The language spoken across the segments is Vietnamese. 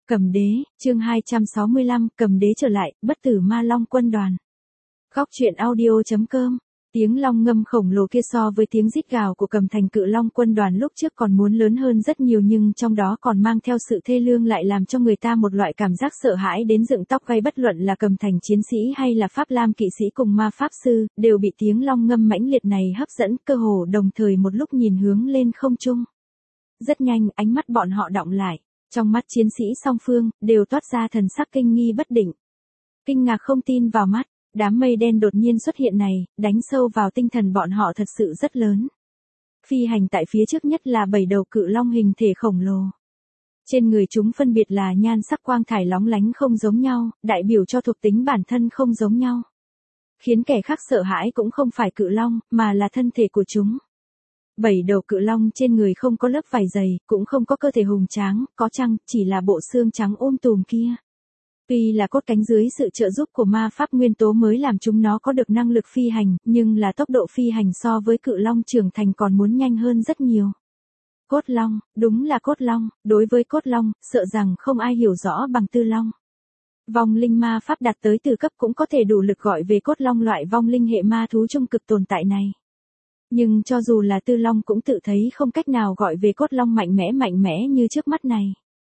Cầm đế, chương 265, cầm đế trở lại, bất tử ma long quân đoàn. Góc truyện audio.com. Tiếng long ngâm khổng lồ kia so với tiếng rít gào của Cầm Thành cự long quân đoàn lúc trước còn muốn lớn hơn rất nhiều, nhưng trong đó còn mang theo sự thê lương, lại làm cho người ta một loại cảm giác sợ hãi đến dựng tóc gai. Bất luận là Cầm Thành chiến sĩ hay là Pháp Lam kỵ sĩ cùng ma pháp sư, đều bị tiếng long ngâm mãnh liệt này hấp dẫn, cơ hồ đồng thời một lúc nhìn hướng lên không trung. Rất nhanh, ánh mắt bọn họ đọng lại. Trong mắt chiến sĩ song phương, đều toát ra thần sắc kinh nghi bất định. Kinh ngạc không tin vào mắt, đám mây đen đột nhiên xuất hiện này, đánh sâu vào tinh thần bọn họ thật sự rất lớn. Phi hành tại phía trước nhất là 7 đầu cự long hình thể khổng lồ. Trên người chúng phân biệt là nhan sắc quang thải lóng lánh không giống nhau, đại biểu cho thuộc tính bản thân không giống nhau. Khiến kẻ khác sợ hãi cũng không phải cự long, mà là thân thể của chúng. 7 đầu cự long trên người không có lớp vảy dày, cũng không có cơ thể hùng tráng, có chăng chỉ là bộ xương trắng tùm kia. Tuy là cốt cánh dưới sự trợ giúp của ma pháp nguyên tố mới làm chúng nó có được năng lực phi hành, nhưng là tốc độ phi hành so với cự long trưởng thành còn muốn nhanh hơn rất nhiều. Cốt long, đúng là cốt long, đối với cốt long, sợ rằng không ai hiểu rõ bằng tư long. Vong linh ma pháp đạt tới từ cấp cũng có thể đủ lực gọi về cốt long, loại vong linh hệ ma thú trung cực tồn tại này. Nhưng cho dù là tư long cũng tự thấy không cách nào gọi về cốt long mạnh mẽ như trước mắt này.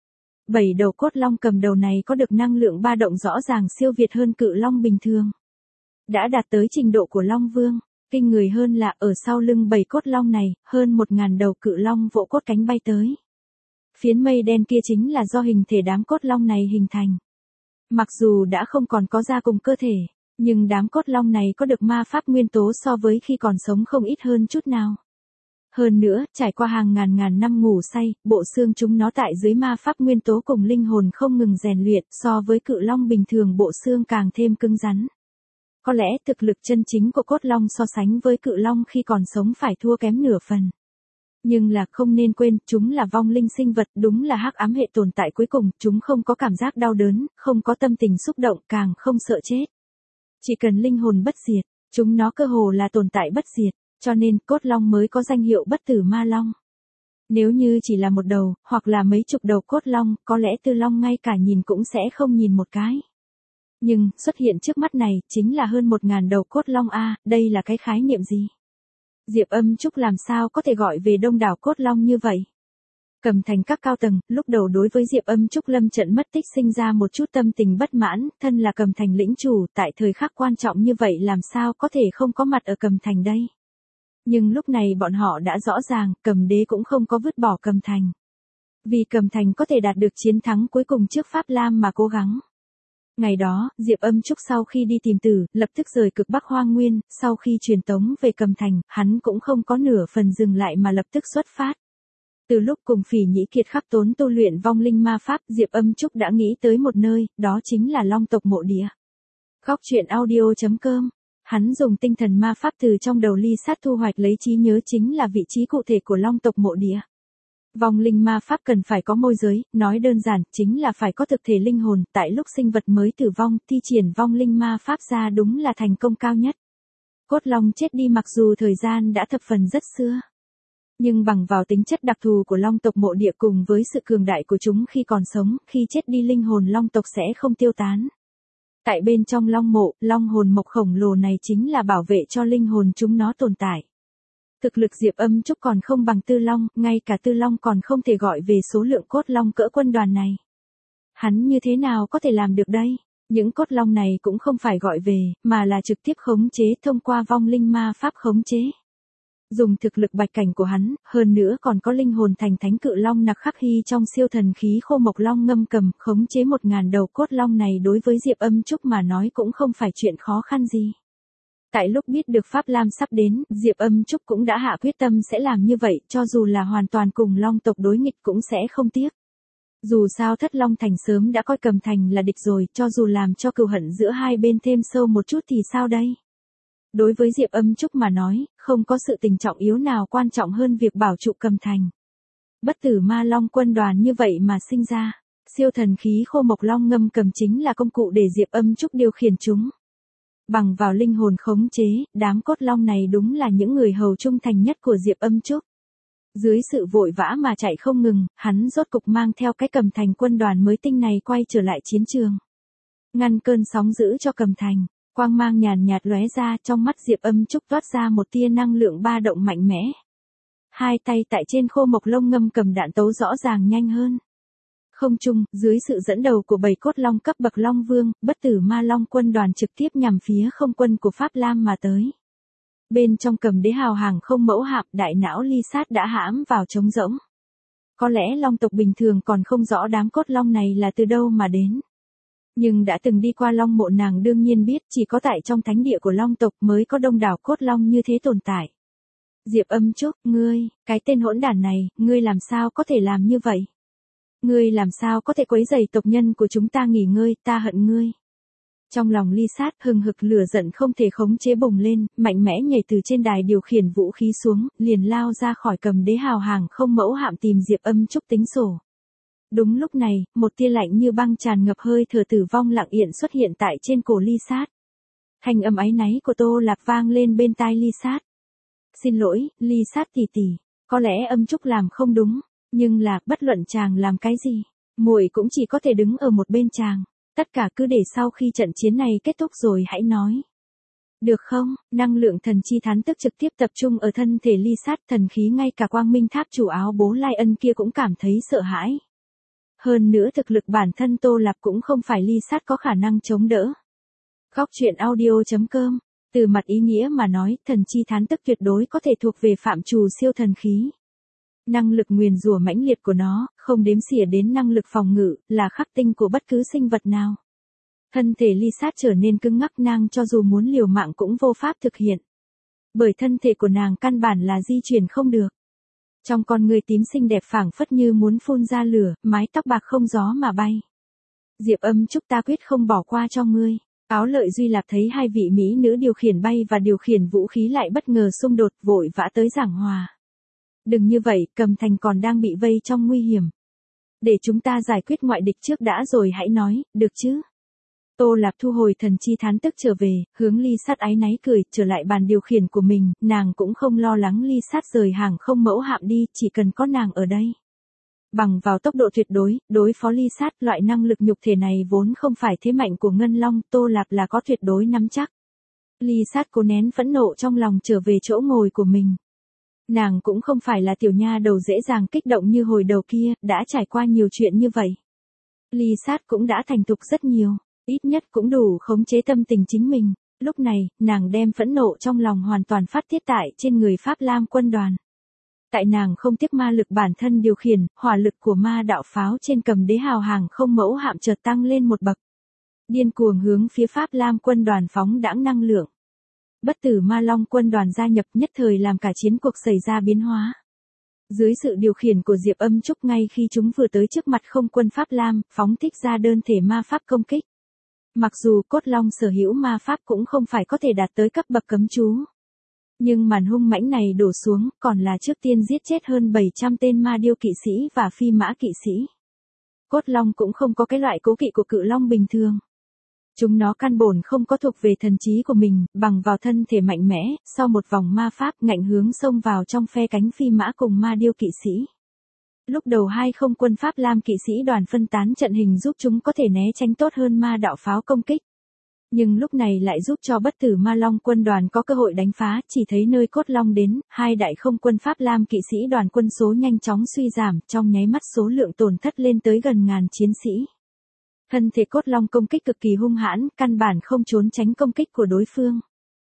7 đầu cốt long cầm đầu này có được năng lượng ba động rõ ràng siêu việt hơn cự long bình thường. Đã đạt tới trình độ của long vương, kinh người hơn là ở sau lưng 7 cốt long này, hơn 1000 đầu cự long vỗ cốt cánh bay tới. Phiến mây đen kia chính là do hình thể đám cốt long này hình thành. Mặc dù đã không còn có da cùng cơ thể, nhưng đám cốt long này có được ma pháp nguyên tố so với khi còn sống không ít hơn chút nào. Hơn nữa, trải qua hàng ngàn năm ngủ say, bộ xương chúng nó tại dưới ma pháp nguyên tố cùng linh hồn không ngừng rèn luyện, so với cự long bình thường bộ xương càng thêm cứng rắn. Có lẽ thực lực chân chính của cốt long so sánh với cự long khi còn sống phải thua kém nửa phần. Nhưng là không nên quên, chúng là vong linh sinh vật, đúng là hắc ám hệ tồn tại cuối cùng, chúng không có cảm giác đau đớn, không có tâm tình xúc động, càng không sợ chết. Chỉ cần linh hồn bất diệt, chúng nó cơ hồ là tồn tại bất diệt, cho nên cốt long mới có danh hiệu bất tử ma long. Nếu như chỉ là một đầu, hoặc là mấy chục đầu cốt long, có lẽ tư long ngay cả nhìn cũng sẽ không nhìn một cái. Nhưng, xuất hiện trước mắt này, chính là hơn 1000 đầu cốt long a, đây là cái khái niệm gì? Diệp Âm Trúc làm sao có thể gọi về đông đảo cốt long như vậy? Cầm Thành các cao tầng, lúc đầu đối với Diệp Âm Trúc lâm trận mất tích sinh ra một chút tâm tình bất mãn, thân là Cầm Thành lĩnh chủ, tại thời khắc quan trọng như vậy làm sao có thể không có mặt ở Cầm Thành đây? Nhưng lúc này bọn họ đã rõ ràng, Cầm đế cũng không có vứt bỏ Cầm Thành. Vì Cầm Thành có thể đạt được chiến thắng cuối cùng trước Pháp Lam mà cố gắng. Ngày đó, Diệp Âm Trúc sau khi đi tìm tử, lập tức rời cực Bắc Hoang Nguyên, sau khi truyền tống về Cầm Thành, hắn cũng không có nửa phần dừng lại mà lập tức xuất phát. Từ lúc cùng Phỉ Nhĩ Kiệt khắc tốn tu luyện vong linh ma pháp, Diệp Âm Trúc đã nghĩ tới một nơi, đó chính là Long tộc mộ địa. Góc truyện audio.com. Hắn dùng tinh thần ma pháp từ trong đầu ly sát thu hoạch lấy trí nhớ chính là vị trí cụ thể của Long tộc mộ địa. Vong linh ma pháp cần phải có môi giới, nói đơn giản, chính là phải có thực thể linh hồn, tại lúc sinh vật mới tử vong, thi triển vong linh ma pháp ra đúng là thành công cao nhất. Cốt long chết đi mặc dù thời gian đã thập phần rất xưa. Nhưng bằng vào tính chất đặc thù của long tộc mộ địa cùng với sự cường đại của chúng khi còn sống, khi chết đi linh hồn long tộc sẽ không tiêu tán. Tại bên trong long mộ, long hồn mộc khổng lồ này chính là bảo vệ cho linh hồn chúng nó tồn tại. Thực lực Diệp Âm Trúc còn không bằng tư long, ngay cả tư long còn không thể gọi về số lượng cốt long cỡ quân đoàn này. Hắn như thế nào có thể làm được đây? Những cốt long này cũng không phải gọi về, mà là trực tiếp khống chế thông qua vong linh ma pháp khống chế. Dùng thực lực bạch cảnh của hắn, hơn nữa còn có linh hồn thành thánh cự long nặc khắc hy trong siêu thần khí khô mộc long ngâm cầm, khống chế 1000 đầu cốt long này đối với Diệp Âm Trúc mà nói cũng không phải chuyện khó khăn gì. Tại lúc biết được Pháp Lam sắp đến, Diệp Âm Trúc cũng đã hạ quyết tâm sẽ làm như vậy, cho dù là hoàn toàn cùng long tộc đối nghịch cũng sẽ không tiếc. Dù sao Thất Long Thành sớm đã coi Cầm Thành là địch rồi, cho dù làm cho cừu hận giữa hai bên thêm sâu một chút thì sao đây? Đối với Diệp Âm Trúc mà nói, không có sự tình trọng yếu nào quan trọng hơn việc bảo trụ Cầm Thành. Bất tử ma long quân đoàn như vậy mà sinh ra, siêu thần khí khô mộc long ngâm cầm chính là công cụ để Diệp Âm Trúc điều khiển chúng. Bằng vào linh hồn khống chế, đám cốt long này đúng là những người hầu trung thành nhất của Diệp Âm Trúc. Dưới sự vội vã mà chạy không ngừng, hắn rốt cục mang theo cái Cầm Thành quân đoàn mới tinh này quay trở lại chiến trường. Ngăn cơn sóng dữ cho Cầm Thành, quang mang nhàn nhạt lóe ra, trong mắt Diệp Âm Trúc toát ra một tia năng lượng ba động mạnh mẽ. Hai tay tại trên khô mộc lông ngâm cầm đạn tấu rõ ràng nhanh hơn. Không trung, dưới sự dẫn đầu của 7 cốt long cấp bậc Long Vương, Bất Tử Ma Long quân đoàn trực tiếp nhằm phía không quân của Pháp Lam mà tới. Bên trong Cầm Đế hào hàng không mẫu hạm, đại não Ly Sát đã hãm vào trống rỗng. Có lẽ long tộc bình thường còn không rõ đám cốt long này là từ đâu mà đến. Nhưng đã từng đi qua long mộ, nàng đương nhiên biết chỉ có tại trong thánh địa của long tộc mới có đông đảo cốt long như thế tồn tại. Diệp Âm Trúc, ngươi, cái tên hỗn đản này, ngươi làm sao có thể làm như vậy? Ngươi làm sao có thể quấy rầy tộc nhân của chúng ta nghỉ ngơi, ta hận ngươi. Trong lòng Ly Sát hừng hực lửa giận không thể khống chế bùng lên, mạnh mẽ nhảy từ trên đài điều khiển vũ khí xuống, liền lao ra khỏi Cầm Đế hào hàng không mẫu hạm tìm Diệp Âm Trúc tính sổ. Đúng lúc này, một tia lạnh như băng tràn ngập hơi thở tử vong lặng yên xuất hiện tại trên cổ Ly Sát. Thanh âm áy náy của Tô Lạp vang lên bên tai Ly Sát. Xin lỗi, Ly Sát tỷ tỷ, có lẽ Âm Trúc làm không đúng, nhưng là, bất luận chàng làm cái gì, muội cũng chỉ có thể đứng ở một bên chàng, tất cả cứ để sau khi trận chiến này kết thúc rồi hãy nói. Được không? Năng lượng thần chi thán tức trực tiếp tập trung ở thân thể Ly Sát, thần khí ngay cả Quang Minh Tháp chủ áo bố Lai Ân kia cũng cảm thấy sợ hãi. Hơn nữa thực lực bản thân Tô Lạp cũng không phải Ly Sát có khả năng chống đỡ. Góc truyện audio.com. Từ mặt ý nghĩa mà nói, thần chi thán tức tuyệt đối có thể thuộc về phạm trù siêu thần khí. Năng lực nguyền rủa mãnh liệt của nó, không đếm xỉa đến năng lực phòng ngự, là khắc tinh của bất cứ sinh vật nào. Thân thể Ly Sát trở nên cứng ngắc, nàng cho dù muốn liều mạng cũng vô pháp thực hiện. Bởi thân thể của nàng căn bản là di chuyển không được. Trong con người tím xinh đẹp phảng phất như muốn phun ra lửa, mái tóc bạc không gió mà bay. Diệp Âm Trúc, ta quyết không bỏ qua cho ngươi. Áo Lợi Duy Lạp thấy hai vị mỹ nữ điều khiển bay và điều khiển vũ khí lại bất ngờ xung đột, vội vã tới giảng hòa. Đừng như vậy, Cầm Thành còn đang bị vây trong nguy hiểm. Để chúng ta giải quyết ngoại địch trước đã rồi hãy nói, được chứ? Tô Lạp thu hồi thần chi thán tức trở về, hướng Ly Sát áy náy cười, trở lại bàn điều khiển của mình, nàng cũng không lo lắng Ly Sát rời hàng không mẫu hạm đi, chỉ cần có nàng ở đây. Bằng vào tốc độ tuyệt đối, đối phó Ly Sát, loại năng lực nhục thể này vốn không phải thế mạnh của Ngân Long, Tô Lạp là có tuyệt đối nắm chắc. Ly Sát cố nén phẫn nộ trong lòng trở về chỗ ngồi của mình. Nàng cũng không phải là tiểu nha đầu dễ dàng kích động như hồi đầu kia, đã trải qua nhiều chuyện như vậy. Ly Sát cũng đã thành thục rất nhiều, ít nhất cũng đủ khống chế tâm tình chính mình. Lúc này, nàng đem phẫn nộ trong lòng hoàn toàn phát tiết tại trên người Pháp Lam quân đoàn. Tại nàng không tiếc ma lực bản thân điều khiển, hỏa lực của ma đạo pháo trên Cầm Đế hào hàng không mẫu hạm chợt tăng lên một bậc. Điên cuồng hướng phía Pháp Lam quân đoàn phóng đãng năng lượng. Bất Tử Ma Long quân đoàn gia nhập, nhất thời làm cả chiến cuộc xảy ra biến hóa. Dưới sự điều khiển của Diệp Âm Trúc, ngay khi chúng vừa tới trước mặt không quân Pháp Lam, phóng thích ra đơn thể ma pháp công kích. Mặc dù cốt long sở hữu ma pháp cũng không phải có thể đạt tới cấp bậc cấm chú. Nhưng màn hung mãnh này đổ xuống, còn là trước tiên giết chết hơn 700 tên ma điêu kỵ sĩ và phi mã kỵ sĩ. Cốt long cũng không có cái loại cố kỵ của cự long bình thường. Chúng nó căn bổn không có thuộc về thần trí của mình, bằng vào thân thể mạnh mẽ, sau một vòng ma pháp ngạnh hướng xông vào trong phe cánh phi mã cùng ma điêu kỵ sĩ. Lúc đầu hai không quân Pháp Lam kỵ sĩ đoàn phân tán trận hình giúp chúng có thể né tránh tốt hơn ma đạo pháo công kích. Nhưng lúc này lại giúp cho Bất Tử Ma Long quân đoàn có cơ hội đánh phá, chỉ thấy nơi cốt long đến, hai đại không quân Pháp Lam kỵ sĩ đoàn quân số nhanh chóng suy giảm, trong nháy mắt số lượng tổn thất lên tới gần ngàn chiến sĩ. Thân thể cốt long công kích cực kỳ hung hãn, căn bản không trốn tránh công kích của đối phương.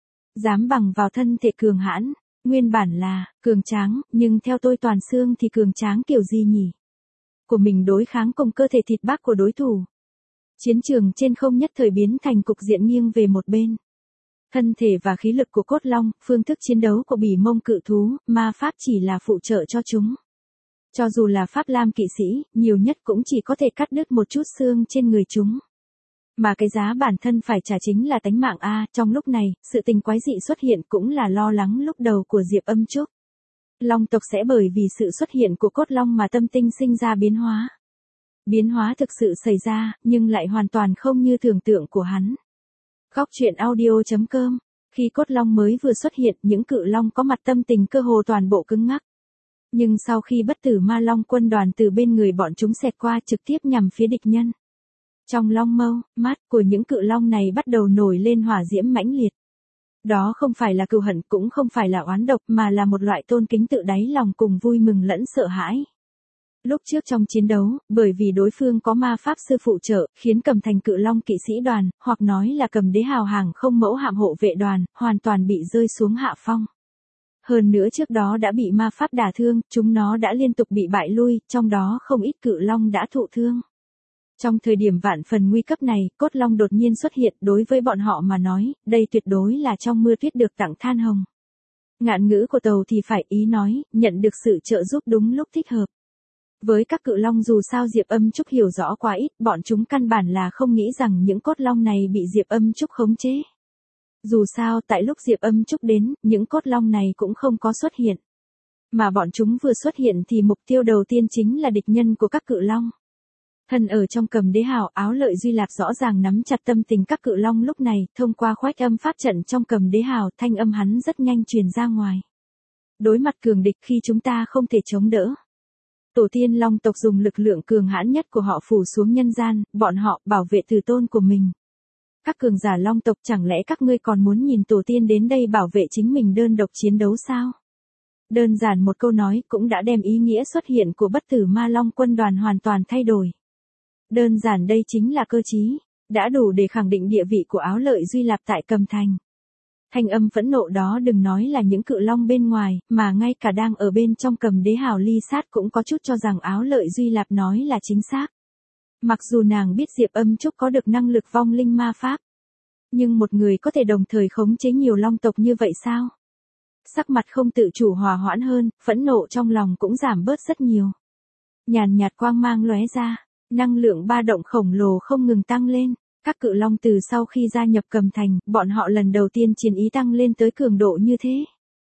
Dám bằng vào thân thể cường hãn, nguyên bản là cường tráng, nhưng theo tôi toàn xương thì cường tráng kiểu gì nhỉ? Của mình đối kháng cùng cơ thể thịt bác của đối thủ. Chiến trường trên không nhất thời biến thành cục diện nghiêng về một bên. Thân thể và khí lực của cốt long, phương thức chiến đấu của bỉ mông cự thú, ma pháp chỉ là phụ trợ cho chúng. Cho dù là Pháp Lam kỵ sĩ, nhiều nhất cũng chỉ có thể cắt đứt một chút xương trên người chúng. Mà cái giá bản thân phải trả chính là tánh mạng a. Trong lúc này, sự tình quái dị xuất hiện cũng là lo lắng lúc đầu của Diệp Âm Trúc. Long tộc sẽ bởi vì sự xuất hiện của cốt long mà tâm tinh sinh ra biến hóa. Biến hóa thực sự xảy ra, nhưng lại hoàn toàn không như tưởng tượng của hắn. Góc truyện audio.com. Khi cốt long mới vừa xuất hiện, những cự long có mặt tâm tình cơ hồ toàn bộ cứng ngắc. Nhưng sau khi bất tử ma long quân đoàn từ bên người bọn chúng xẹt qua trực tiếp nhằm phía địch nhân. Trong long mâu, mắt của những cự long này bắt đầu nổi lên hỏa diễm mãnh liệt. Đó không phải là cừu hận cũng không phải là oán độc mà là một loại tôn kính tự đáy lòng cùng vui mừng lẫn sợ hãi. Lúc trước trong chiến đấu, bởi vì đối phương có ma pháp sư phụ trợ, khiến Cầm Thành Cự Long kỵ sĩ đoàn, hoặc nói là Cầm Đế hào hàng không mẫu hạm hộ vệ đoàn, hoàn toàn bị rơi xuống hạ phong. Hơn nữa trước đó đã bị ma pháp đả thương, chúng nó đã liên tục bị bại lui, trong đó không ít cự long đã thụ thương. Trong thời điểm vạn phần nguy cấp này, cốt long đột nhiên xuất hiện đối với bọn họ mà nói, đây tuyệt đối là trong mưa tuyết được tặng than hồng. Ngạn ngữ của tàu thì phải ý nói, nhận được sự trợ giúp đúng lúc thích hợp. Với các cự long dù sao Diệp Âm Trúc hiểu rõ quá ít, bọn chúng căn bản là không nghĩ rằng những cốt long này bị Diệp Âm Trúc khống chế. Dù sao tại lúc Diệp Âm Trúc đến, những cốt long này cũng không có xuất hiện. Mà bọn chúng vừa xuất hiện thì mục tiêu đầu tiên chính là địch nhân của các cự long. Thân ở trong Cầm Đế hào, Áo Lợi Duy Lạp rõ ràng nắm chặt tâm tình các cự long lúc này, thông qua khoách âm pháp trận trong Cầm Đế hào, thanh âm hắn rất nhanh truyền ra ngoài. Đối mặt cường địch khi chúng ta không thể chống đỡ. Tổ tiên long tộc dùng lực lượng cường hãn nhất của họ phủ xuống nhân gian, bọn họ bảo vệ tử tôn của mình. Các cường giả long tộc chẳng lẽ các ngươi còn muốn nhìn tổ tiên đến đây bảo vệ chính mình đơn độc chiến đấu sao? Đơn giản một câu nói cũng đã đem ý nghĩa xuất hiện của bất tử ma long quân đoàn hoàn toàn thay đổi. Đơn giản đây chính là cơ chí, đã đủ để khẳng định địa vị của Áo Lợi Duy Lạp tại Cầm Thành. Thanh âm phẫn nộ đó đừng nói là những cự long bên ngoài, mà ngay cả đang ở bên trong Cầm Đế hào Ly Sát cũng có chút cho rằng Áo Lợi Duy Lạp nói là chính xác. Mặc dù nàng biết Diệp Âm Trúc có được năng lực vong linh ma pháp, nhưng một người có thể đồng thời khống chế nhiều long tộc như vậy sao? Sắc mặt không tự chủ hòa hoãn hơn, phẫn nộ trong lòng cũng giảm bớt rất nhiều. Nhàn nhạt quang mang lóe ra, năng lượng ba động khổng lồ không ngừng tăng lên. Các cự long từ sau khi gia nhập Cầm Thành, bọn họ lần đầu tiên chiến ý tăng lên tới cường độ như thế.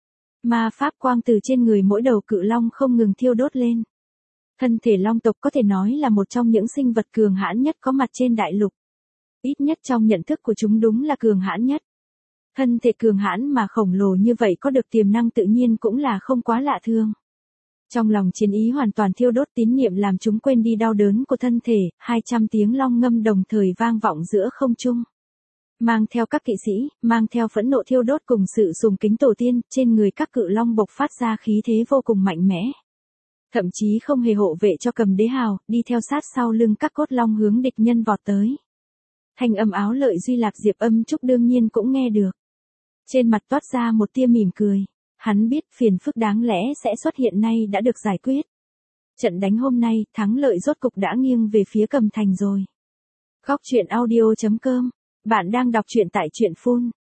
Ma pháp quang từ trên người mỗi đầu cự long không ngừng thiêu đốt lên. Thân thể long tộc có thể nói là một trong những sinh vật cường hãn nhất có mặt trên đại lục. Ít nhất trong nhận thức của chúng đúng là cường hãn nhất. Thân thể cường hãn mà khổng lồ như vậy có được tiềm năng tự nhiên cũng là không quá lạ thường. Trong lòng chiến ý hoàn toàn thiêu đốt tín niệm làm chúng quên đi đau đớn của thân thể, 200 tiếng long ngâm đồng thời vang vọng giữa không trung. Mang theo các kỵ sĩ, mang theo phẫn nộ thiêu đốt cùng sự sùng kính tổ tiên, trên người các cự long bộc phát ra khí thế vô cùng mạnh mẽ. Thậm chí không hề hộ vệ cho Cầm Đế hào, đi theo sát sau lưng các cốt long hướng địch nhân vọt tới. Thanh âm Áo Lợi Duy Lạp Diệp Âm Trúc đương nhiên cũng nghe được. Trên mặt toát ra một tia mỉm cười. Hắn biết phiền phức đáng lẽ sẽ xuất hiện nay đã được giải quyết. Trận đánh hôm nay, thắng lợi rốt cục đã nghiêng về phía Cầm Thành rồi. Góc truyện audio.com. Bạn đang đọc truyện tại truyện Phun.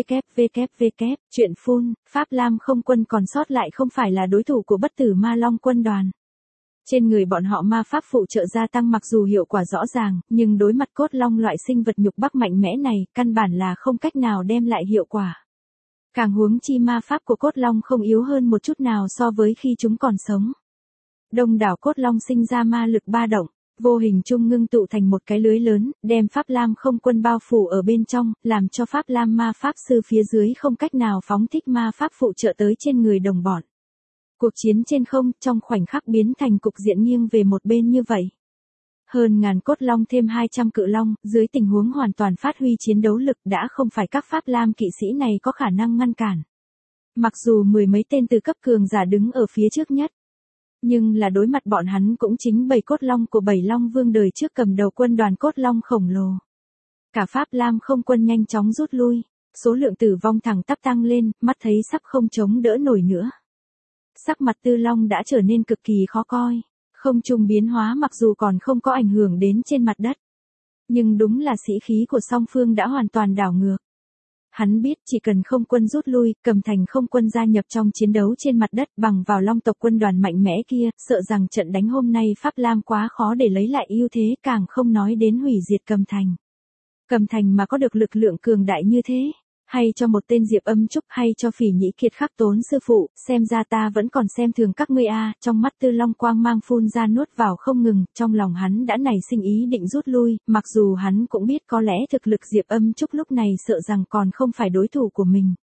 Truyện Phun, Pháp Lam không quân còn sót lại không phải là đối thủ của bất tử ma long quân đoàn. Trên người bọn họ ma pháp phụ trợ gia tăng mặc dù hiệu quả rõ ràng, nhưng đối mặt cốt long loại sinh vật nhục bắc mạnh mẽ này, căn bản là không cách nào đem lại hiệu quả. Càng huống chi ma pháp của cốt long không yếu hơn một chút nào so với khi chúng còn sống. Đông đảo cốt long sinh ra ma lực ba động, vô hình chung ngưng tụ thành một cái lưới lớn, đem Pháp Lam không quân bao phủ ở bên trong, làm cho Pháp Lam ma pháp sư phía dưới không cách nào phóng thích ma pháp phụ trợ tới trên người đồng bọn. Cuộc chiến trên không trong khoảnh khắc biến thành cục diện nghiêng về một bên như vậy. Hơn ngàn cốt long thêm 200 cự long, dưới tình huống hoàn toàn phát huy chiến đấu lực đã không phải các Pháp Lam kỵ sĩ này có khả năng ngăn cản. Mặc dù mười mấy tên từ cấp cường giả đứng ở phía trước nhất, nhưng là đối mặt bọn hắn cũng chính bầy cốt long của bảy long vương đời trước cầm đầu quân đoàn cốt long khổng lồ. Cả Pháp Lam không quân nhanh chóng rút lui, số lượng tử vong thẳng tắp tăng lên, mắt thấy sắp không chống đỡ nổi nữa. Sắc mặt Tư Long đã trở nên cực kỳ khó coi. Không trung biến hóa mặc dù còn không có ảnh hưởng đến trên mặt đất. Nhưng đúng là sĩ khí của song phương đã hoàn toàn đảo ngược. Hắn biết chỉ cần không quân rút lui, Cầm Thành không quân gia nhập trong chiến đấu trên mặt đất bằng vào long tộc quân đoàn mạnh mẽ kia, sợ rằng trận đánh hôm nay Pháp Lam quá khó để lấy lại ưu thế càng không nói đến hủy diệt Cầm Thành. Cầm Thành mà có được lực lượng cường đại như thế, hay cho một tên Diệp Âm Trúc hay cho Phỉ Nhĩ Kiệt Khắc Tốn sư phụ, xem ra ta vẫn còn xem thường các ngươi a. Trong mắt Tư Long quang mang phun ra nuốt vào không ngừng, trong lòng hắn đã nảy sinh ý định rút lui, mặc dù hắn cũng biết có lẽ thực lực Diệp Âm Trúc lúc này sợ rằng còn không phải đối thủ của mình.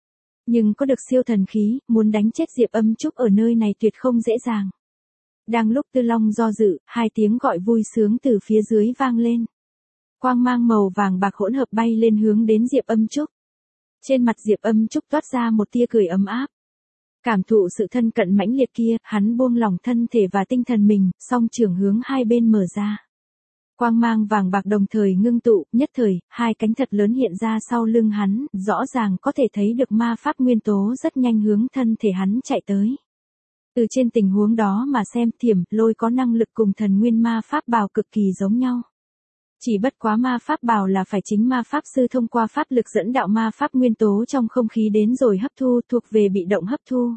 Nhưng có được siêu thần khí, muốn đánh chết Diệp Âm Trúc ở nơi này tuyệt không dễ dàng. Đang lúc Tư Long do dự, hai tiếng gọi vui sướng từ phía dưới vang lên. Quang mang màu vàng bạc hỗn hợp bay lên hướng đến Diệp Âm Trúc. Trên mặt Diệp Âm Trúc toát ra một tia cười ấm áp. Cảm thụ sự thân cận mãnh liệt kia, hắn buông lỏng thân thể và tinh thần mình, song trưởng hướng hai bên mở ra. Quang mang vàng bạc đồng thời ngưng tụ, nhất thời, hai cánh thật lớn hiện ra sau lưng hắn, rõ ràng có thể thấy được ma pháp nguyên tố rất nhanh hướng thân thể hắn chạy tới. Từ trên tình huống đó mà xem Thiểm Lôi có năng lực cùng thần nguyên ma pháp bào cực kỳ giống nhau. Chỉ bất quá ma pháp bào là phải chính ma pháp sư thông qua pháp lực dẫn đạo ma pháp nguyên tố trong không khí đến rồi hấp thu, thuộc về bị động hấp thu.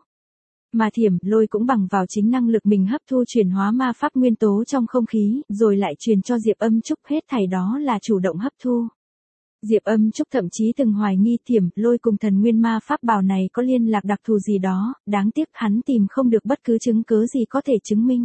Mà Thiểm Lôi cũng bằng vào chính năng lực mình hấp thu chuyển hóa ma pháp nguyên tố trong không khí, rồi lại truyền cho Diệp Âm Trúc, hết thảy đó là chủ động hấp thu. Diệp Âm Trúc thậm chí từng hoài nghi Thiểm Lôi cùng thần nguyên ma pháp bào này có liên lạc đặc thù gì đó, đáng tiếc hắn tìm không được bất cứ chứng cứ gì có thể chứng minh.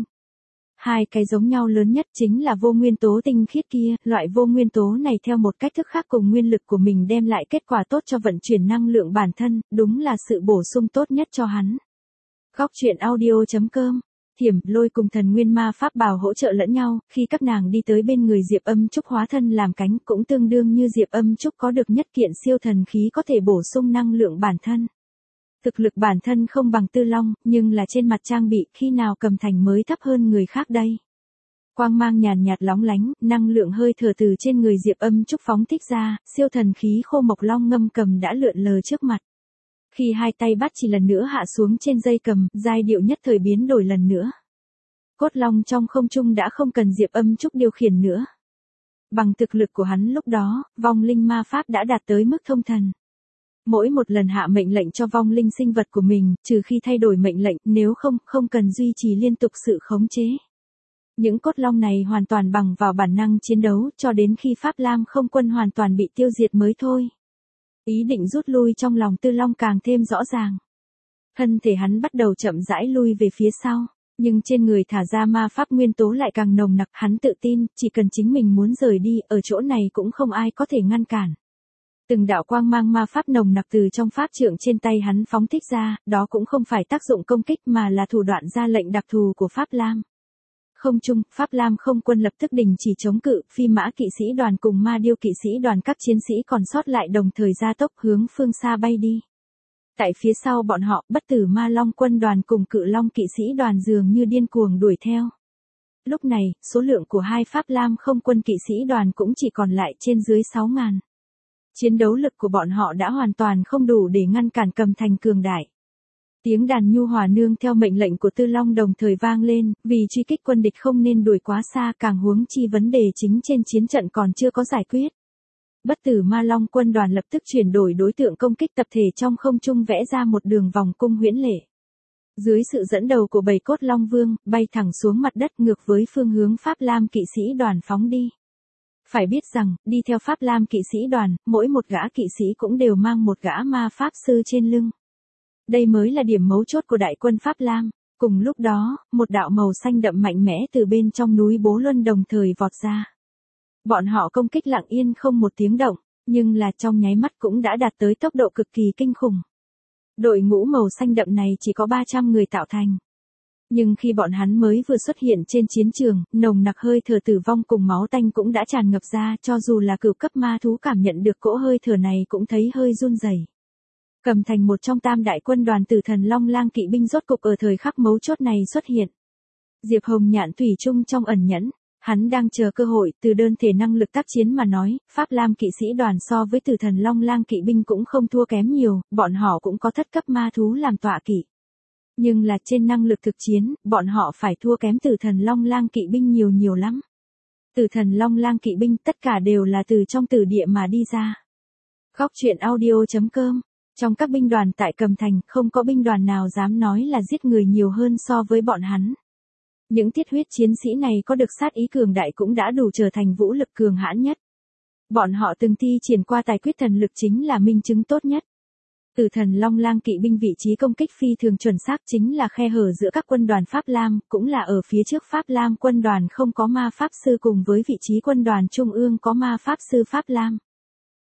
Hai cái giống nhau lớn nhất chính là vô nguyên tố tinh khiết kia, loại vô nguyên tố này theo một cách thức khác cùng nguyên lực của mình đem lại kết quả tốt cho vận chuyển năng lượng bản thân, đúng là sự bổ sung tốt nhất cho hắn. Góc truyện audio.com. Thiểm Lôi cùng thần nguyên ma pháp bào hỗ trợ lẫn nhau, khi các nàng đi tới bên người Diệp Âm Trúc hóa thân làm cánh cũng tương đương như Diệp Âm Trúc có được nhất kiện siêu thần khí có thể bổ sung năng lượng bản thân. Thực lực bản thân không bằng Tư Long, nhưng là trên mặt trang bị khi nào Cầm Thành mới thấp hơn người khác đây. Quang mang nhàn nhạt lóng lánh, năng lượng hơi thở từ trên người Diệp Âm Trúc phóng thích ra, siêu thần khí khô mộc long ngâm cầm đã lượn lờ trước mặt. Khi hai tay bắt chỉ lần nữa hạ xuống trên dây cầm, giai điệu nhất thời biến đổi lần nữa. Cốt long trong không trung đã không cần Diệp Âm Trúc điều khiển nữa. Bằng thực lực của hắn lúc đó, vong linh ma pháp đã đạt tới mức thông thần. Mỗi một lần hạ mệnh lệnh cho vong linh sinh vật của mình, trừ khi thay đổi mệnh lệnh, nếu không cần duy trì liên tục sự khống chế. Những cốt long này hoàn toàn bằng vào bản năng chiến đấu, cho đến khi Pháp Lam không quân hoàn toàn bị tiêu diệt mới thôi. Ý định rút lui trong lòng Tư Long càng thêm rõ ràng. Thân thể hắn bắt đầu chậm rãi lui về phía sau, nhưng trên người thả ra ma pháp nguyên tố lại càng nồng nặc, hắn tự tin, chỉ cần chính mình muốn rời đi, ở chỗ này cũng không ai có thể ngăn cản. Từng đạo quang mang ma pháp nồng nặc từ trong pháp trượng trên tay hắn phóng thích ra, đó cũng không phải tác dụng công kích mà là thủ đoạn ra lệnh đặc thù của Pháp Lam. Không trung, Pháp Lam không quân lập tức đình chỉ chống cự, phi mã kỵ sĩ đoàn cùng ma điêu kỵ sĩ đoàn các chiến sĩ còn sót lại đồng thời gia tốc hướng phương xa bay đi. Tại phía sau bọn họ, bất tử ma long quân đoàn cùng cự long kỵ sĩ đoàn dường như điên cuồng đuổi theo. Lúc này, số lượng của hai Pháp Lam không quân kỵ sĩ đoàn cũng chỉ còn lại trên dưới 6.000. Chiến đấu lực của bọn họ đã hoàn toàn không đủ để ngăn cản Cầm Thành cường đại. Tiếng đàn nhu hòa nương theo mệnh lệnh của Tư Long đồng thời vang lên, vì truy kích quân địch không nên đuổi quá xa, càng huống chi vấn đề chính trên chiến trận còn chưa có giải quyết. Bất tử ma long quân đoàn lập tức chuyển đổi đối tượng công kích tập thể trong không trung vẽ ra một đường vòng cung huyễn lệ. Dưới sự dẫn đầu của bầy cốt long vương, bay thẳng xuống mặt đất ngược với phương hướng Pháp Lam kỵ sĩ đoàn phóng đi. Phải biết rằng, đi theo Pháp Lam kỵ sĩ đoàn, mỗi một gã kỵ sĩ cũng đều mang một gã ma pháp sư trên lưng. Đây mới là điểm mấu chốt của đại quân Pháp Lam. Cùng lúc đó, một đạo màu xanh đậm mạnh mẽ từ bên trong núi Bố Luân đồng thời vọt ra. Bọn họ công kích lặng yên không một tiếng động, nhưng là trong nháy mắt cũng đã đạt tới tốc độ cực kỳ kinh khủng. Đội ngũ màu xanh đậm này chỉ có 300 người tạo thành. Nhưng khi bọn hắn mới vừa xuất hiện trên chiến trường, nồng nặc hơi thở tử vong cùng máu tanh cũng đã tràn ngập ra, cho dù là cửu cấp ma thú cảm nhận được cỗ hơi thở này cũng thấy hơi run rẩy. Cầm Thành một trong tam đại quân đoàn Tử Thần Long Lang kỵ binh rốt cục ở thời khắc mấu chốt này xuất hiện. Diệp Hồng Nhạn thủy chung trong ẩn nhẫn, hắn đang chờ cơ hội, từ đơn thể năng lực tác chiến mà nói, Pháp Lam kỵ sĩ đoàn so với Tử Thần Long Lang kỵ binh cũng không thua kém nhiều, bọn họ cũng có thất cấp ma thú làm tọa kỵ. Nhưng là trên năng lực thực chiến, bọn họ phải thua kém Tử Thần Long Lang kỵ binh nhiều lắm. Tử Thần Long Lang kỵ binh tất cả đều là từ trong tử địa mà đi ra. Góc truyện audio.com. Trong các binh đoàn tại Cầm Thành, không có binh đoàn nào dám nói là giết người nhiều hơn so với bọn hắn. Những thiết huyết chiến sĩ này có được sát ý cường đại cũng đã đủ trở thành vũ lực cường hãn nhất. Bọn họ từng thi triển qua tài quyết thần lực chính là minh chứng tốt nhất. Tử Thần Long Lang kỵ binh vị trí công kích phi thường chuẩn xác chính là khe hở giữa các quân đoàn Pháp Lam, cũng là ở phía trước Pháp Lam quân đoàn không có ma pháp sư cùng với vị trí quân đoàn trung ương có ma pháp sư Pháp Lam.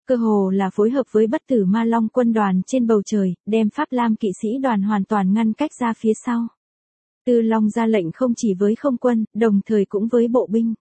Cơ hồ là phối hợp với Bất Tử Ma Long quân đoàn trên bầu trời, đem Pháp Lam kỵ sĩ đoàn hoàn toàn ngăn cách ra phía sau. Tư Long ra lệnh không chỉ với không quân, đồng thời cũng với bộ binh.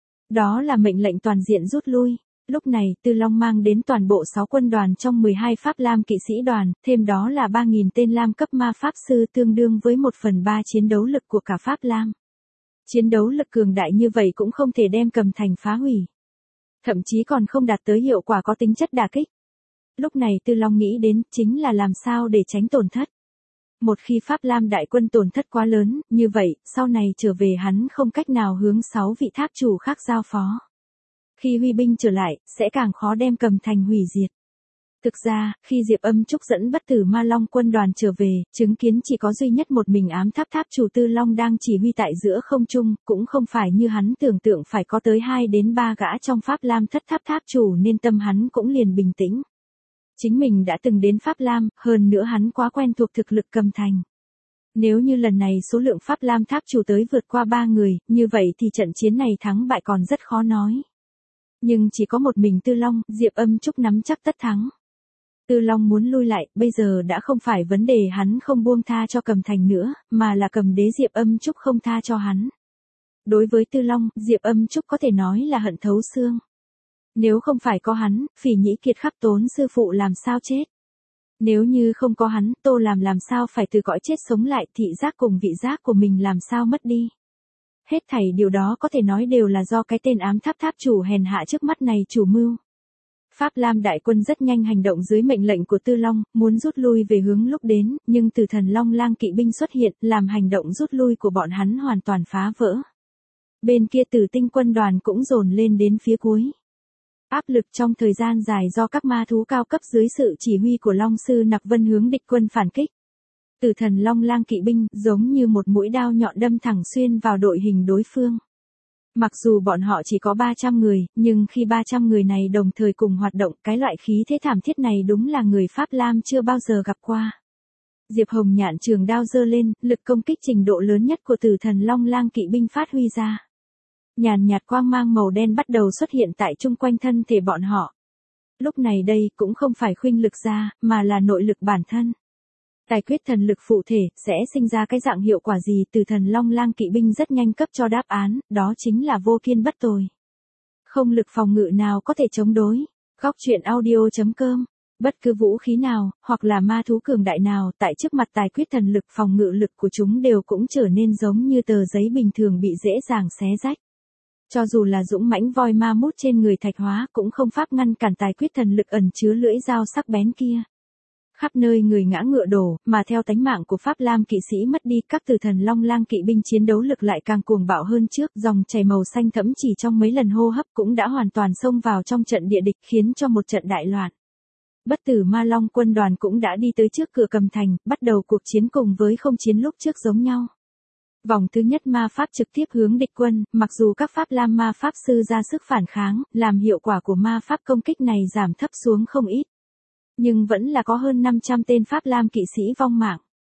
Đó là mệnh lệnh toàn diện rút lui. Lúc này, Tư Long mang đến toàn bộ 6 quân đoàn trong 12 Pháp Lam kỵ sĩ đoàn, thêm đó là 3.000 tên Lam cấp ma pháp sư tương đương với 1/3 chiến đấu lực của cả Pháp Lam. Chiến đấu lực cường đại như vậy cũng không thể đem Cầm Thành phá hủy. Thậm chí còn không đạt tới hiệu quả có tính chất đả kích. Lúc này Tư Long nghĩ đến chính là làm sao để tránh tổn thất. Một khi Pháp Lam đại quân tổn thất quá lớn, như vậy, sau này trở về hắn không cách nào hướng 6 vị tháp chủ khác giao phó. Khi huy binh trở lại, sẽ càng khó đem Cầm Thành hủy diệt. Thực ra, khi Diệp Âm Trúc dẫn Bất Tử Ma Long quân đoàn trở về, chứng kiến chỉ có duy nhất một mình ám tháp tháp chủ Tư Long đang chỉ huy tại giữa không trung, cũng không phải như hắn tưởng tượng phải có tới 2 đến 3 gã trong Pháp Lam thất tháp tháp chủ nên tâm hắn cũng liền bình tĩnh. Chính mình đã từng đến Pháp Lam, hơn nữa hắn quá quen thuộc thực lực Cầm Thành. Nếu như lần này số lượng Pháp Lam tháp chủ tới vượt qua 3 người, như vậy thì trận chiến này thắng bại còn rất khó nói. Nhưng chỉ có một mình Tư Long, Diệp Âm Trúc nắm chắc tất thắng. Tư Long muốn lui lại, bây giờ đã không phải vấn đề hắn không buông tha cho Cầm Thành nữa, mà là Cầm Đế Diệp Âm Trúc không tha cho hắn. Đối với Tư Long, Diệp Âm Trúc có thể nói là hận thấu xương. Nếu không phải có hắn, Phỉ Nhĩ Kiệt Khắc Tốn sư phụ làm sao chết? Nếu như không có hắn, Tô làm sao phải từ cõi chết sống lại, thị giác cùng vị giác của mình làm sao mất đi? Hết thảy điều đó có thể nói đều là do cái tên ám tháp tháp chủ hèn hạ trước mắt này chủ mưu. Pháp Lam đại quân rất nhanh hành động dưới mệnh lệnh của Tư Long, muốn rút lui về hướng lúc đến, nhưng Tử Thần Long Lang kỵ binh xuất hiện, làm hành động rút lui của bọn hắn hoàn toàn phá vỡ. Bên kia Tử Tinh quân đoàn cũng dồn lên đến phía cuối. Áp lực trong thời gian dài do các ma thú cao cấp dưới sự chỉ huy của Long sư Nặc Vân hướng địch quân phản kích. Tử Thần Long Lang kỵ binh giống như một mũi đao nhọn đâm thẳng xuyên vào đội hình đối phương. Mặc dù bọn họ chỉ có 300 người, nhưng khi 300 người này đồng thời cùng hoạt động, cái loại khí thế thảm thiết này đúng là người Pháp Lam chưa bao giờ gặp qua. Diệp Hồng Nhạn trường đao giơ lên, lực công kích trình độ lớn nhất của Tử Thần Long Lang kỵ binh phát huy ra. Nhàn nhạt quang mang màu đen bắt đầu xuất hiện tại chung quanh thân thể bọn họ. Lúc này đây cũng không phải khuynh lực ra, mà là nội lực bản thân. Tài quyết thần lực phụ thể, sẽ sinh ra cái dạng hiệu quả gì? Từ Thần Long Lang kỵ binh rất nhanh cấp cho đáp án, đó chính là vô kiên bất tồi. Không lực phòng ngự nào có thể chống đối. Góc truyện audio.com. Bất cứ vũ khí nào, hoặc là ma thú cường đại nào, tại trước mặt tài quyết thần lực phòng ngự lực của chúng đều cũng trở nên giống như tờ giấy bình thường bị dễ dàng xé rách. Cho dù là dũng mãnh voi ma mút trên người Thạch Hóa cũng không pháp ngăn cản tài quyết thần lực ẩn chứa lưỡi dao sắc bén kia. Khắp nơi người ngã ngựa đổ, mà theo tánh mạng của Pháp Lam kỵ sĩ mất đi, các Tử Thần Long Lang kỵ binh chiến đấu lực lại càng cuồng bạo hơn trước, dòng chảy màu xanh thẫm chỉ trong mấy lần hô hấp cũng đã hoàn toàn xông vào trong trận địa địch, khiến cho một trận đại loạn. Bất Tử Ma Long quân đoàn cũng đã đi tới trước cửa Cầm Thành, bắt đầu cuộc chiến cùng với không chiến lúc trước giống nhau. Vòng thứ nhất ma pháp trực tiếp hướng địch quân, mặc dù các Pháp Lam ma pháp sư ra sức phản kháng, làm hiệu quả của ma pháp công kích này giảm thấp xuống không ít. Nhưng vẫn là có hơn 500 tên Pháp Lam kỵ sĩ vong mạng.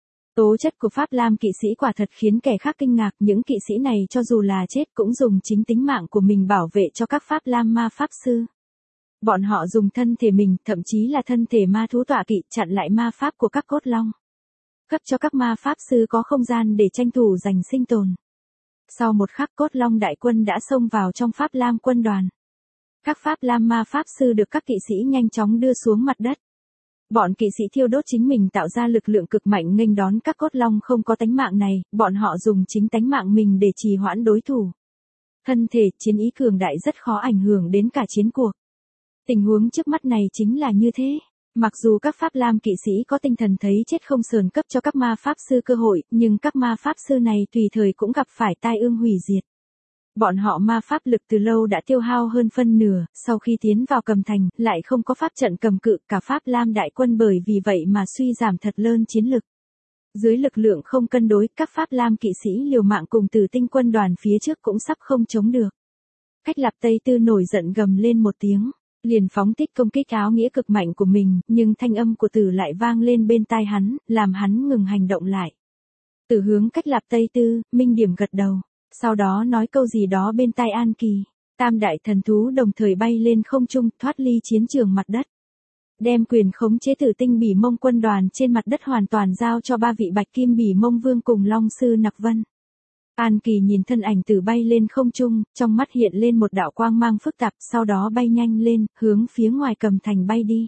Tố chất của Pháp Lam kỵ sĩ quả thật khiến kẻ khác kinh ngạc, những kỵ sĩ này cho dù là chết cũng dùng chính tính mạng của mình bảo vệ cho các Pháp Lam ma pháp sư. Bọn họ dùng thân thể mình, thậm chí là thân thể ma thú tọa kỵ chặn lại ma pháp của các cốt long. Cấp cho các ma pháp sư có không gian để tranh thủ giành sinh tồn. Sau một khắc cốt long đại quân đã xông vào trong Pháp Lam quân đoàn. Các Pháp Lam ma pháp sư được các kỵ sĩ nhanh chóng đưa xuống mặt đất. Bọn kỵ sĩ thiêu đốt chính mình tạo ra lực lượng cực mạnh nghênh đón các cốt long không có tánh mạng này, bọn họ dùng chính tánh mạng mình để trì hoãn đối thủ. Thân thể, chiến ý cường đại rất khó ảnh hưởng đến cả chiến cuộc. Tình huống trước mắt này chính là như thế. Mặc dù các Pháp Lam kỵ sĩ có tinh thần thấy chết không sờn cấp cho các ma pháp sư cơ hội, nhưng các ma pháp sư này tùy thời cũng gặp phải tai ương hủy diệt. Bọn họ ma pháp lực từ lâu đã tiêu hao hơn phân nửa, sau khi tiến vào Cầm Thành, lại không có pháp trận cầm cự cả Pháp Lam đại quân, bởi vì vậy mà suy giảm thật lớn chiến lực. Dưới lực lượng không cân đối, các Pháp Lam kỵ sĩ liều mạng cùng Tử Tinh quân đoàn phía trước cũng sắp không chống được. Cách Lạp Tây Tư nổi giận gầm lên một tiếng, liền phóng thích công kích áo nghĩa cực mạnh của mình, nhưng thanh âm của Tử lại vang lên bên tai hắn, làm hắn ngừng hành động lại. Tử hướng Cách Lạp Tây Tư, minh điểm gật đầu. Sau đó nói câu gì đó bên tai An Kỳ. Tam đại thần thú đồng thời bay lên không trung, thoát ly chiến trường mặt đất. Đem quyền khống chế Tử Tinh Bỉ Mông quân đoàn trên mặt đất hoàn toàn giao cho ba vị Bạch Kim Bỉ Mông Vương cùng Long Sư Nặc Vân. An Kỳ nhìn thân ảnh Tử bay lên không trung, trong mắt hiện lên một đạo quang mang phức tạp, sau đó bay nhanh lên, hướng phía ngoài Cầm Thành bay đi.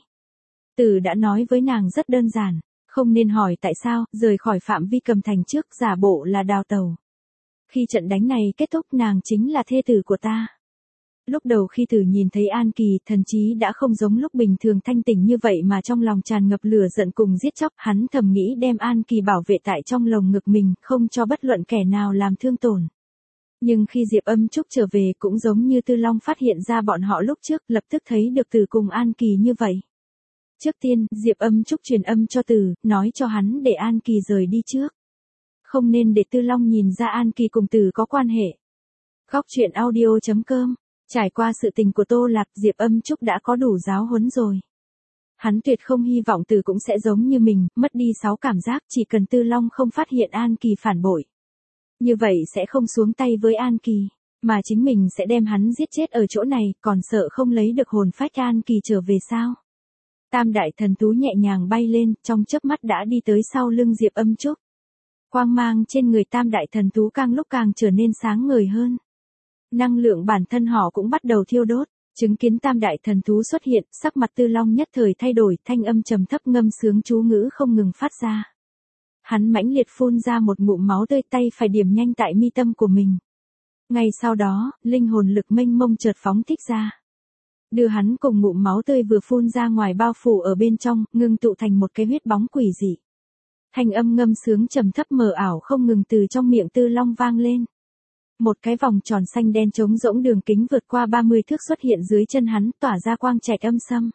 Tử đã nói với nàng rất đơn giản, không nên hỏi tại sao, rời khỏi phạm vi Cầm Thành trước, giả bộ là đào tàu. Khi trận đánh này kết thúc, nàng chính là thê tử của ta. Lúc đầu khi Tử nhìn thấy An Kỳ, thần trí đã không giống lúc bình thường thanh tỉnh như vậy mà trong lòng tràn ngập lửa giận cùng giết chóc, hắn thầm nghĩ đem An Kỳ bảo vệ tại trong lồng ngực mình, không cho bất luận kẻ nào làm thương tổn. Nhưng khi Diệp Âm Trúc trở về cũng giống như Tư Long phát hiện ra bọn họ lúc trước, lập tức thấy được Tử cùng An Kỳ như vậy. Trước tiên, Diệp Âm Trúc truyền âm cho Tử, nói cho hắn để An Kỳ rời đi trước. Không nên để Tư Long nhìn ra An Kỳ cùng Tử có quan hệ. Góc truyện audio.com. Trải qua sự tình của Tô Lạc, Diệp Âm Trúc đã có đủ giáo huấn rồi. Hắn tuyệt không hy vọng Tử cũng sẽ giống như mình, mất đi 6 cảm giác, chỉ cần Tư Long không phát hiện An Kỳ phản bội. Như vậy sẽ không xuống tay với An Kỳ, mà chính mình sẽ đem hắn giết chết ở chỗ này, còn sợ không lấy được hồn phách An Kỳ trở về sao. Tam đại thần thú nhẹ nhàng bay lên, trong chớp mắt đã đi tới sau lưng Diệp Âm Trúc. Quang mang trên người tam đại thần thú càng lúc càng trở nên sáng ngời hơn. Năng lượng bản thân họ cũng bắt đầu thiêu đốt, chứng kiến tam đại thần thú xuất hiện, sắc mặt Tư Long nhất thời thay đổi, thanh âm trầm thấp ngâm sướng chú ngữ không ngừng phát ra. Hắn mãnh liệt phun ra một ngụm máu tươi, tay phải điểm nhanh tại mi tâm của mình. Ngay sau đó, linh hồn lực mênh mông chợt phóng thích ra. Đưa hắn cùng ngụm máu tươi vừa phun ra ngoài bao phủ ở bên trong, ngưng tụ thành một cái huyết bóng quỷ dị. Thanh âm ngâm sướng trầm thấp mờ ảo không ngừng từ trong miệng Tư Long vang lên. Một cái vòng tròn xanh đen trống rỗng đường kính vượt qua 30 thước xuất hiện dưới chân hắn, tỏa ra quang trạch âm sâm.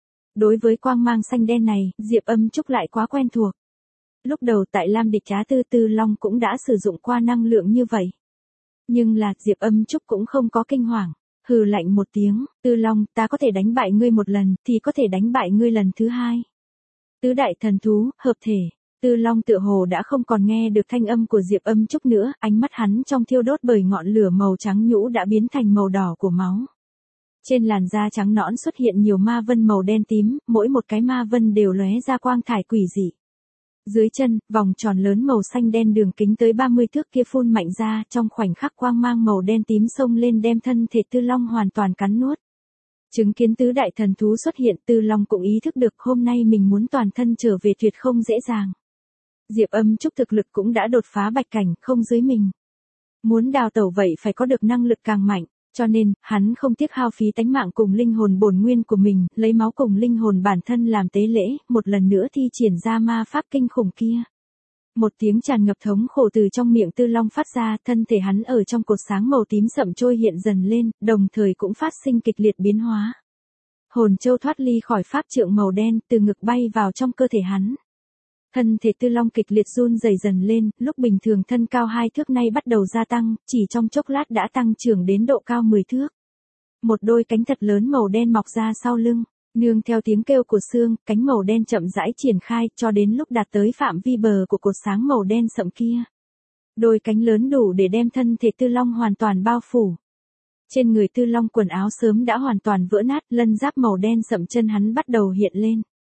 Đối với quang mang xanh đen này, Diệp Âm Trúc lại quá quen thuộc. Lúc đầu tại Lam Địch Trá Tư Long cũng đã sử dụng qua năng lượng như vậy. Nhưng là, Diệp Âm Trúc cũng không có kinh hoàng. Hừ lạnh một tiếng, Tư Long, ta có thể đánh bại ngươi một lần, thì có thể đánh bại ngươi lần thứ hai. Tứ đại thần thú, hợp thể. Tư Long tựa hồ đã không còn nghe được thanh âm của Diệp Âm Trúc nữa, ánh mắt hắn trong thiêu đốt bởi ngọn lửa màu trắng nhũ đã biến thành màu đỏ của máu. Trên làn da trắng nõn xuất hiện nhiều ma vân màu đen tím, mỗi một cái ma vân đều lóe ra quang thải quỷ dị. Dưới chân, vòng tròn lớn màu xanh đen đường kính tới 30 thước kia phun mạnh ra, trong khoảnh khắc quang mang màu đen tím xông lên đem thân thể Tư Long hoàn toàn cắn nuốt. Chứng kiến tứ đại thần thú xuất hiện, Tư Long cũng ý thức được hôm nay mình muốn toàn thân trở về tuyệt không dễ dàng. Diệp Âm Trúc thực lực cũng đã đột phá bạch cảnh, không dưới mình. Muốn đào tẩu vậy phải có được năng lực càng mạnh, cho nên, hắn không tiếc hao phí tánh mạng cùng linh hồn bổn nguyên của mình, lấy máu cùng linh hồn bản thân làm tế lễ, một lần nữa thi triển ra ma pháp kinh khủng kia. Một tiếng tràn ngập thống khổ từ trong miệng Tư Long phát ra, thân thể hắn ở trong cột sáng màu tím sậm trôi hiện dần lên, đồng thời cũng phát sinh kịch liệt biến hóa. Hồn châu thoát ly khỏi pháp trượng màu đen, từ ngực bay vào trong cơ thể hắn. Thân thể Tư Long kịch liệt run rẩy dần lên, lúc bình thường thân cao 2 thước nay bắt đầu gia tăng, chỉ trong chốc lát đã tăng trưởng đến độ cao 10 thước. Một đôi cánh thật lớn màu đen mọc ra sau lưng, nương theo tiếng kêu của xương, cánh màu đen chậm rãi triển khai cho đến lúc đạt tới phạm vi bờ của cột sáng màu đen sậm kia. Đôi cánh lớn đủ để đem thân thể Tư Long hoàn toàn bao phủ. Trên người Tư Long quần áo sớm đã hoàn toàn vỡ nát, lân giáp màu đen sậm chân hắn bắt đầu hiện lên.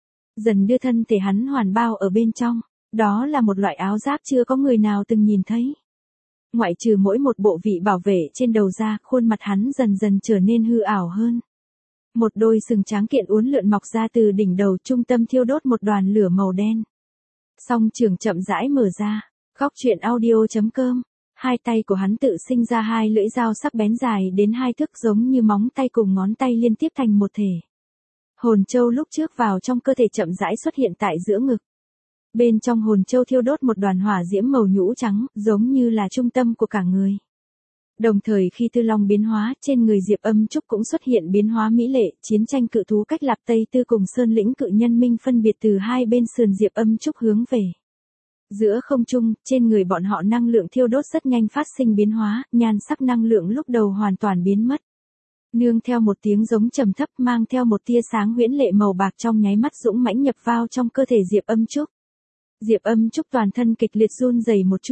Dần đưa thân thể hắn hoàn bao ở bên trong, đó là một loại áo giáp chưa có người nào từng nhìn thấy. Ngoại trừ mỗi một bộ vị bảo vệ trên đầu ra, khuôn mặt hắn dần dần trở nên hư ảo hơn. Một đôi sừng tráng kiện uốn lượn mọc ra từ đỉnh đầu, trung tâm thiêu đốt một đoàn lửa màu đen. Song trường chậm rãi mở ra, góc truyện audio.com, hai tay của hắn tự sinh ra hai lưỡi dao sắc bén dài đến 2 thước giống như móng tay cùng ngón tay liên tiếp thành một thể. Hồn châu lúc trước vào trong cơ thể chậm rãi xuất hiện tại giữa ngực. Bên trong hồn châu thiêu đốt một đoàn hỏa diễm màu nhũ trắng, giống như là trung tâm của cả người. Đồng thời khi Tư Long biến hóa, trên người Diệp Âm Trúc cũng xuất hiện biến hóa mỹ lệ, chiến tranh cự thú cách Lạp Tây Tư cùng Sơn lĩnh cự nhân minh phân biệt từ hai bên sườn Diệp Âm Trúc hướng về. Giữa không trung, trên người bọn họ năng lượng thiêu đốt rất nhanh phát sinh biến hóa, nhan sắc năng lượng lúc đầu hoàn toàn biến mất. Nương theo một tiếng giống trầm thấp mang theo một tia sáng huyễn lệ màu bạc trong nháy mắt dũng mãnh nhập vào trong cơ thể Diệp Âm Trúc. Diệp Âm Trúc toàn thân kịch liệt run rẩy một chút,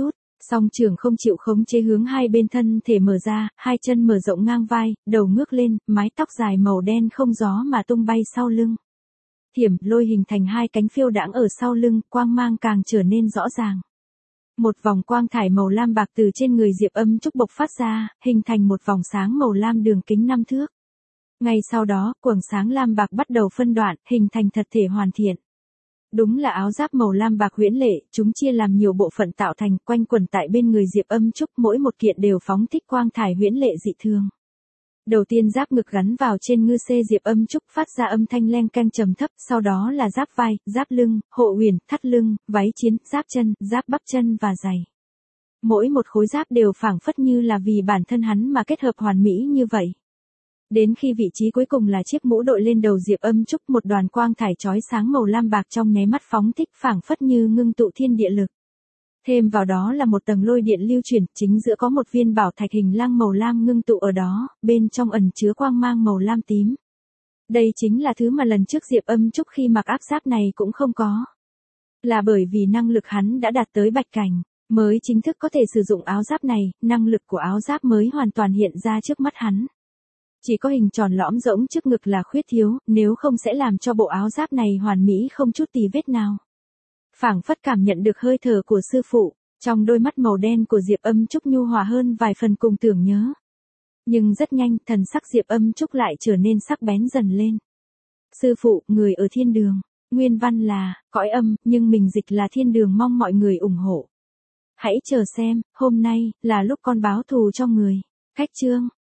Song trường không chịu khống chế hướng hai bên thân thể mở ra, hai chân mở rộng ngang vai, đầu ngước lên, mái tóc dài màu đen không gió mà tung bay sau lưng. Thiểm lôi hình thành hai cánh phiêu đãng ở sau lưng, quang mang càng trở nên rõ ràng. Một vòng quang thải màu lam bạc từ trên người Diệp Âm Trúc bộc phát ra, hình thành một vòng sáng màu lam đường kính 5 thước. Ngay sau đó, quầng sáng lam bạc bắt đầu phân đoạn, hình thành thật thể hoàn thiện. Đúng là áo giáp màu lam bạc huyễn lệ, chúng chia làm nhiều bộ phận tạo thành, quanh quẩn tại bên người Diệp Âm Trúc, mỗi một kiện đều phóng thích quang thải huyễn lệ dị thường. Đầu tiên giáp ngực gắn vào trên ngư xê Diệp Âm Trúc phát ra âm thanh leng keng trầm thấp, sau đó là giáp vai, giáp lưng, hộ huyền, thắt lưng, váy chiến, giáp chân, giáp bắp chân và giày. Mỗi một khối giáp đều phảng phất như là vì bản thân hắn mà kết hợp hoàn mỹ như vậy. Đến khi vị trí cuối cùng là chiếc mũ đội lên đầu Diệp Âm Trúc, một đoàn quang thải chói sáng màu lam bạc trong nháy mắt phóng thích phảng phất như ngưng tụ thiên địa lực. Thêm vào đó là một tầng lôi điện lưu chuyển, chính giữa có một viên bảo thạch hình lăng màu lam ngưng tụ ở đó, bên trong ẩn chứa quang mang màu lam tím. Đây chính là thứ mà lần trước Diệp Âm Trúc khi mặc áp giáp này cũng không có. Là bởi vì năng lực hắn đã đạt tới bạch cảnh, mới chính thức có thể sử dụng áo giáp này, năng lực của áo giáp mới hoàn toàn hiện ra trước mắt hắn. Chỉ có hình tròn lõm rỗng trước ngực là khuyết thiếu, nếu không sẽ làm cho bộ áo giáp này hoàn mỹ không chút tì vết nào. Phảng phất cảm nhận được hơi thở của sư phụ, trong đôi mắt màu đen của Diệp Âm Trúc nhu hòa hơn vài phần cùng tưởng nhớ. Nhưng rất nhanh, thần sắc Diệp Âm Trúc lại trở nên sắc bén dần lên. Sư phụ, người ở thiên đường, nguyên văn là, cõi âm, nhưng mình dịch là thiên đường, mong mọi người ủng hộ. Hãy chờ xem, hôm nay, là lúc con báo thù cho người. Khách chương.